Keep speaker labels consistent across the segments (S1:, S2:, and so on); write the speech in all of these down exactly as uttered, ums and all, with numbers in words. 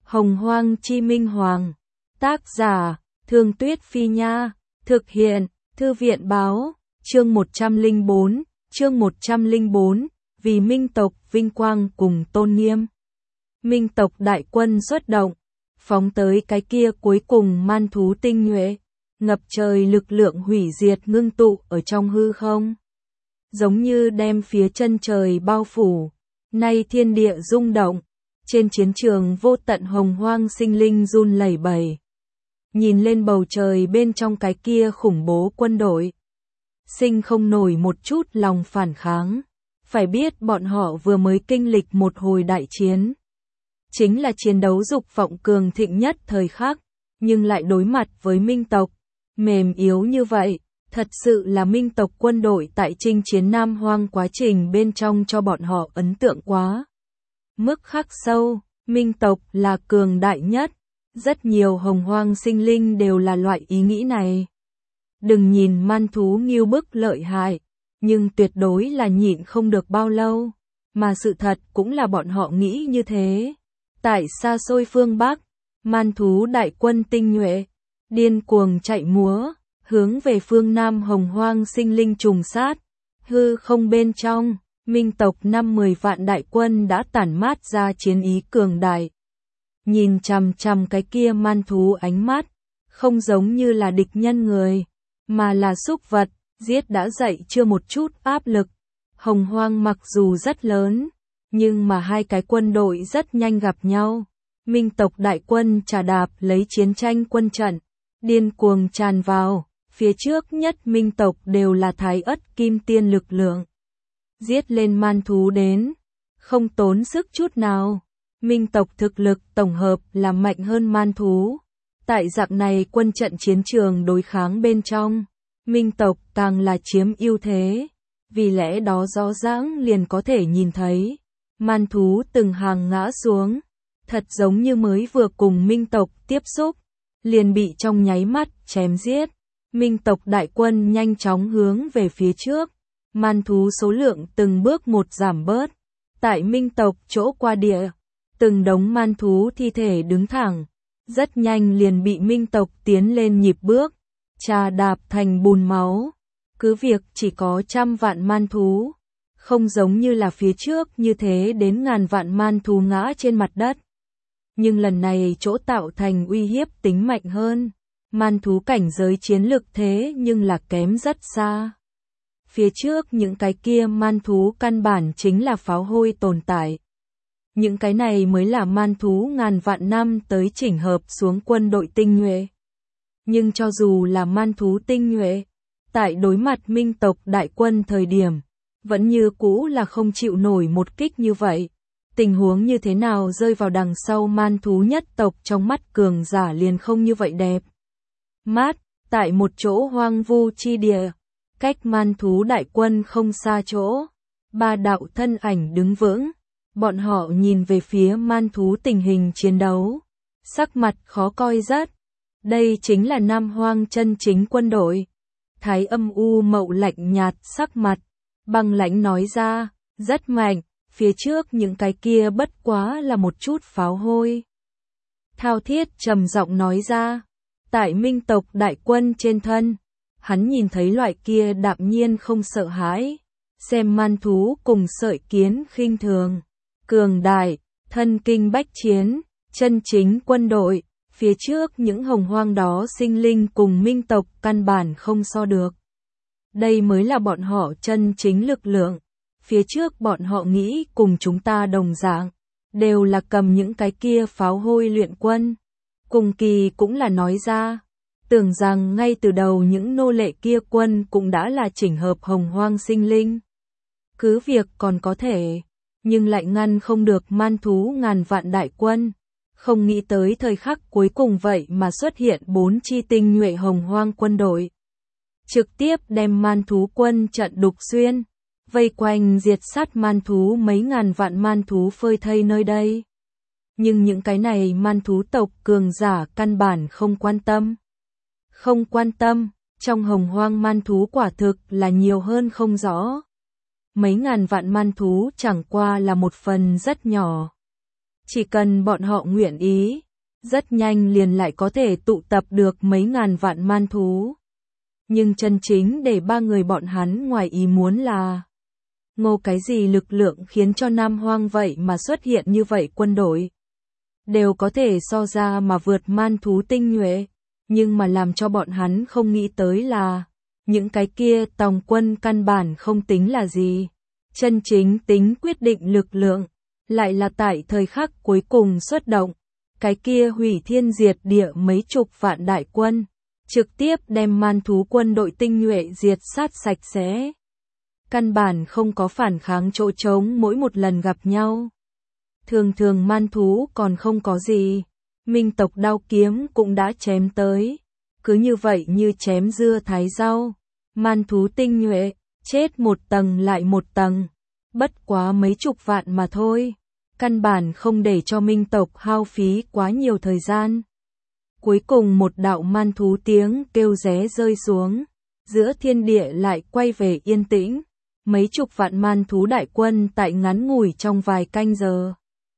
S1: Hồng Hoang Chi Minh Hoàng. Tác giả, Thương Tuyết Phi Nha. Thực hiện, Thư viện Báo. Chương một trăm lẻ bốn, chương một trăm lẻ bốn, vì minh tộc vinh quang cùng tôn nghiêm. Minh tộc đại quân xuất động, phóng tới cái kia cuối cùng man thú tinh nhuệ, ngập trời lực lượng hủy diệt ngưng tụ ở trong hư không. Giống như đem phía chân trời bao phủ, nay thiên địa rung động, trên chiến trường vô tận hồng hoang sinh linh run lẩy bẩy. Nhìn lên bầu trời bên trong cái kia khủng bố quân đội, sinh không nổi một chút lòng phản kháng. Phải biết bọn họ vừa mới kinh lịch một hồi đại chiến. Chính là chiến đấu dục vọng cường thịnh nhất thời khắc, nhưng lại đối mặt với minh tộc, mềm yếu như vậy, thật sự là minh tộc quân đội tại chinh chiến Nam Hoang quá trình bên trong cho bọn họ ấn tượng quá. Mức khắc sâu, minh tộc là cường đại nhất, rất nhiều hồng hoang sinh linh đều là loại ý nghĩ này. Đừng nhìn man thú nghiêu bức lợi hại, nhưng tuyệt đối là nhịn không được bao lâu, mà sự thật cũng là bọn họ nghĩ như thế. Tại xa xôi phương Bắc, man thú đại quân tinh nhuệ, điên cuồng chạy múa, hướng về phương Nam hồng hoang sinh linh trùng sát. Hư không bên trong, minh tộc năm mười vạn đại quân đã tản mát ra chiến ý cường đại. Nhìn chằm chằm cái kia man thú ánh mắt, không giống như là địch nhân người, mà là súc vật, giết đã dậy chưa một chút áp lực. Hồng hoang mặc dù rất lớn, nhưng mà hai cái quân đội rất nhanh gặp nhau. Minh tộc đại quân trà đạp lấy chiến tranh quân trận, điên cuồng tràn vào, phía trước nhất minh tộc đều là thái ất kim tiên lực lượng. Giết lên man thú đến, không tốn sức chút nào. Minh tộc thực lực tổng hợp là mạnh hơn man thú. Tại dạng này quân trận chiến trường đối kháng bên trong, minh tộc càng là chiếm ưu thế. Vì lẽ đó rõ ràng liền có thể nhìn thấy, man thú từng hàng ngã xuống, thật giống như mới vừa cùng minh tộc tiếp xúc, liền bị trong nháy mắt chém giết. Minh tộc đại quân nhanh chóng hướng về phía trước, man thú số lượng từng bước một giảm bớt. Tại minh tộc chỗ qua địa, từng đống man thú thi thể đứng thẳng, rất nhanh liền bị minh tộc tiến lên nhịp bước, trà đạp thành bùn máu. Cứ việc chỉ có trăm vạn man thú, không giống như là phía trước như thế đến ngàn vạn man thú ngã trên mặt đất. Nhưng lần này chỗ tạo thành uy hiếp tính mạnh hơn, man thú cảnh giới chiến lực thế nhưng là kém rất xa. Phía trước những cái kia man thú căn bản chính là pháo hôi tồn tại. Những cái này mới là man thú ngàn vạn năm tới chỉnh hợp xuống quân đội tinh nhuệ. Nhưng cho dù là man thú tinh nhuệ, tại đối mặt minh tộc đại quân thời điểm, vẫn như cũ là không chịu nổi một kích như vậy. Tình huống như thế nào rơi vào đằng sau man thú nhất tộc trong mắt cường giả liền không như vậy đẹp. Mát, tại một chỗ hoang vu chi địa, cách man thú đại quân không xa chỗ, ba đạo thân ảnh đứng vững. Bọn họ nhìn về phía man thú tình hình chiến đấu, sắc mặt khó coi rất. Đây chính là Nam Hoang chân chính quân đội. Thái Âm U Mậu lạnh nhạt sắc mặt, băng lãnh nói ra, rất mạnh, phía trước những cái kia bất quá là một chút pháo hôi. Thao Thiết trầm giọng nói ra, tại minh tộc đại quân trên thân, hắn nhìn thấy loại kia đạm nhiên không sợ hãi, xem man thú cùng sợi kiến khinh thường, cường đại, thân kinh bách chiến, chân chính quân đội. Phía trước những hồng hoang đó sinh linh cùng minh tộc căn bản không so được. Đây mới là bọn họ chân chính lực lượng. Phía trước bọn họ nghĩ cùng chúng ta đồng dạng, đều là cầm những cái kia pháo hôi luyện quân. Cùng kỳ cũng là nói ra, tưởng rằng ngay từ đầu những nô lệ kia quân cũng đã là chỉnh hợp hồng hoang sinh linh. Cứ việc còn có thể, nhưng lại ngăn không được man thú ngàn vạn đại quân. Không nghĩ tới thời khắc cuối cùng vậy mà xuất hiện bốn chi tinh nhuệ hồng hoang quân đội. Trực tiếp đem man thú quân trận đục xuyên, vây quanh diệt sát man thú mấy ngàn vạn man thú phơi thây nơi đây. Nhưng những cái này man thú tộc cường giả căn bản không quan tâm. Không quan tâm, trong hồng hoang man thú quả thực là nhiều hơn không rõ. Mấy ngàn vạn man thú chẳng qua là một phần rất nhỏ. Chỉ cần bọn họ nguyện ý, rất nhanh liền lại có thể tụ tập được mấy ngàn vạn man thú. Nhưng chân chính để ba người bọn hắn ngoài ý muốn là Ngô cái gì lực lượng khiến cho Nam Hoang vậy mà xuất hiện như vậy quân đội. Đều có thể so ra mà vượt man thú tinh nhuệ, nhưng mà làm cho bọn hắn không nghĩ tới là những cái kia tòng quân căn bản không tính là gì. Chân chính tính quyết định lực lượng, lại là tại thời khắc cuối cùng xuất động. Cái kia hủy thiên diệt địa mấy chục vạn đại quân, trực tiếp đem man thú quân đội tinh nhuệ diệt sát sạch sẽ. Căn bản không có phản kháng chỗ trống mỗi một lần gặp nhau. Thường thường man thú còn không có gì, minh tộc đao kiếm cũng đã chém tới. Cứ như vậy như chém dưa thái rau, man thú tinh nhuệ, chết một tầng lại một tầng. Bất quá mấy chục vạn mà thôi, căn bản không để cho minh tộc hao phí quá nhiều thời gian. Cuối cùng một đạo man thú tiếng kêu ré rơi xuống, giữa thiên địa lại quay về yên tĩnh. Mấy chục vạn man thú đại quân tại ngắn ngủi trong vài canh giờ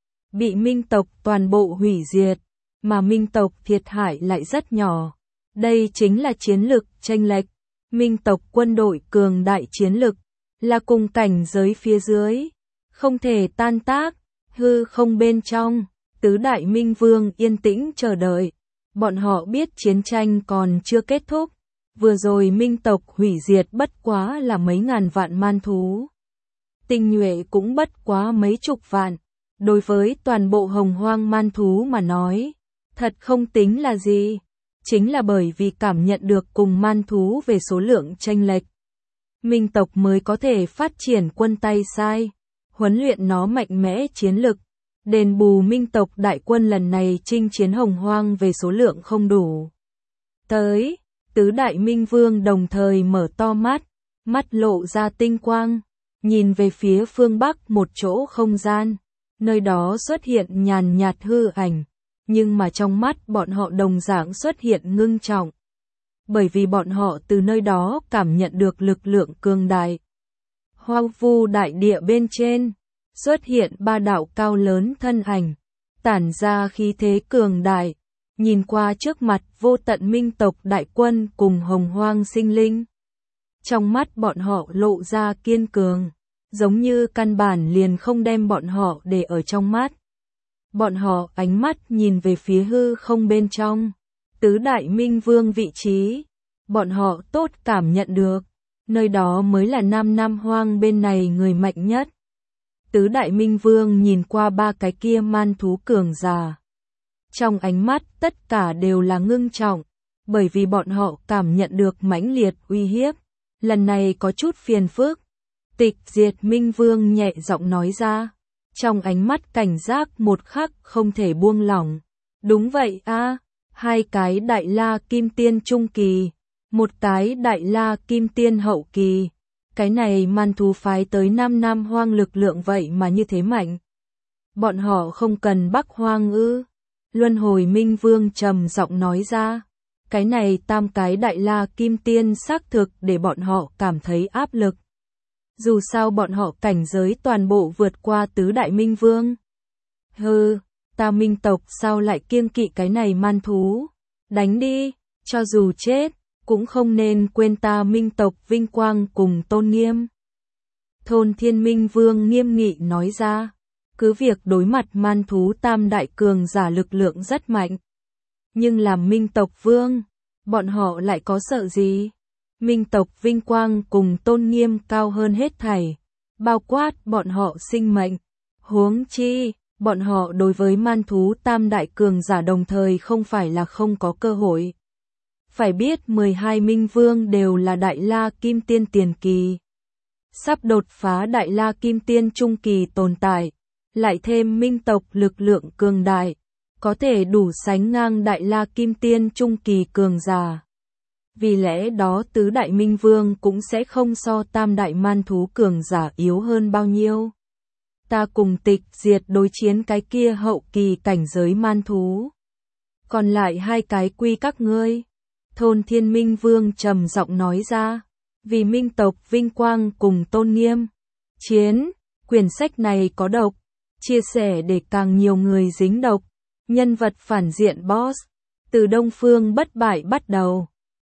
S1: bị minh tộc toàn bộ hủy diệt, mà minh tộc thiệt hại lại rất nhỏ. Đây chính là chiến lực chênh lệch. Minh tộc quân đội cường đại chiến lực, là cùng cảnh giới phía dưới, không thể tan tác. Hư không bên trong, tứ đại minh vương yên tĩnh chờ đợi. Bọn họ biết chiến tranh còn chưa kết thúc. Vừa rồi minh tộc hủy diệt bất quá là mấy ngàn vạn man thú. Tinh nhuệ cũng bất quá mấy chục vạn. Đối với toàn bộ hồng hoang man thú mà nói, thật không tính là gì. Chính là bởi vì cảm nhận được cùng man thú về số lượng chênh lệch, minh tộc mới có thể phát triển quân tay sai, huấn luyện nó mạnh mẽ chiến lực. Đền bù minh tộc đại quân lần này chinh chiến hồng hoang về số lượng không đủ. Tới, tứ đại minh vương đồng thời mở to mắt, mắt lộ ra tinh quang, nhìn về phía phương Bắc một chỗ không gian, nơi đó xuất hiện nhàn nhạt hư ảnh, nhưng mà trong mắt bọn họ đồng dạng xuất hiện ngưng trọng. Bởi vì bọn họ từ nơi đó cảm nhận được lực lượng cường đại. Hoang vu đại địa bên trên, xuất hiện ba đạo cao lớn thân ảnh, tản ra khí thế cường đại, nhìn qua trước mặt vô tận minh tộc đại quân cùng hồng hoang sinh linh. Trong mắt bọn họ lộ ra kiên cường, giống như căn bản liền không đem bọn họ để ở trong mắt. Bọn họ ánh mắt nhìn về phía hư không bên trong, tứ đại minh vương vị trí. Bọn họ tốt cảm nhận được, nơi đó mới là Nam Nam Hoang bên này người mạnh nhất. Tứ đại minh vương nhìn qua ba cái kia man thú cường giả. Trong ánh mắt tất cả đều là ngưng trọng, bởi vì bọn họ cảm nhận được mãnh liệt uy hiếp. Lần này có chút phiền phức. Tịch Diệt Minh Vương nhẹ giọng nói ra, trong ánh mắt cảnh giác một khắc không thể buông lỏng. Đúng vậy a, hai cái đại la kim tiên trung kỳ, một cái đại la kim tiên hậu kỳ. Cái này man thú phái tới Nam Nam Hoang lực lượng vậy mà như thế mạnh. Bọn họ không cần Bắc Hoang ư? Luân Hồi Minh Vương trầm giọng nói ra. Cái này tam cái đại la kim tiên xác thực để bọn họ cảm thấy áp lực. Dù sao bọn họ cảnh giới toàn bộ vượt qua tứ đại minh vương. Hừ, ta minh tộc sao lại kiêng kỵ cái này man thú? Đánh đi, cho dù chết, cũng không nên quên ta minh tộc vinh quang cùng tôn nghiêm. Thôn Thiên Minh Vương nghiêm nghị nói ra, cứ việc đối mặt man thú tam đại cường giả lực lượng rất mạnh. Nhưng làm minh tộc vương, bọn họ lại có sợ gì? Minh tộc vinh quang cùng tôn nghiêm cao hơn hết thảy, bao quát bọn họ sinh mệnh. Huống chi, bọn họ đối với man thú tam đại cường giả đồng thời không phải là không có cơ hội. Phải biết mười hai minh vương đều là đại la kim tiên tiền kỳ. Sắp đột phá đại la kim tiên trung kỳ tồn tại, lại thêm minh tộc lực lượng cường đại, có thể đủ sánh ngang đại la kim tiên trung kỳ cường giả. Vì lẽ đó tứ đại minh vương cũng sẽ không so tam đại man thú cường giả yếu hơn bao nhiêu. Ta cùng Tịch Diệt đối chiến cái kia hậu kỳ cảnh giới man thú. Còn lại hai cái quy các ngươi. Thôn Thiên Minh Vương trầm giọng nói ra. Vì minh tộc vinh quang cùng tôn nghiêm. Chiến, quyển sách này có độc. chia sẻ để càng nhiều người dính độc. Nhân vật phản diện Boss. Từ Đông Phương bất bại bắt đầu.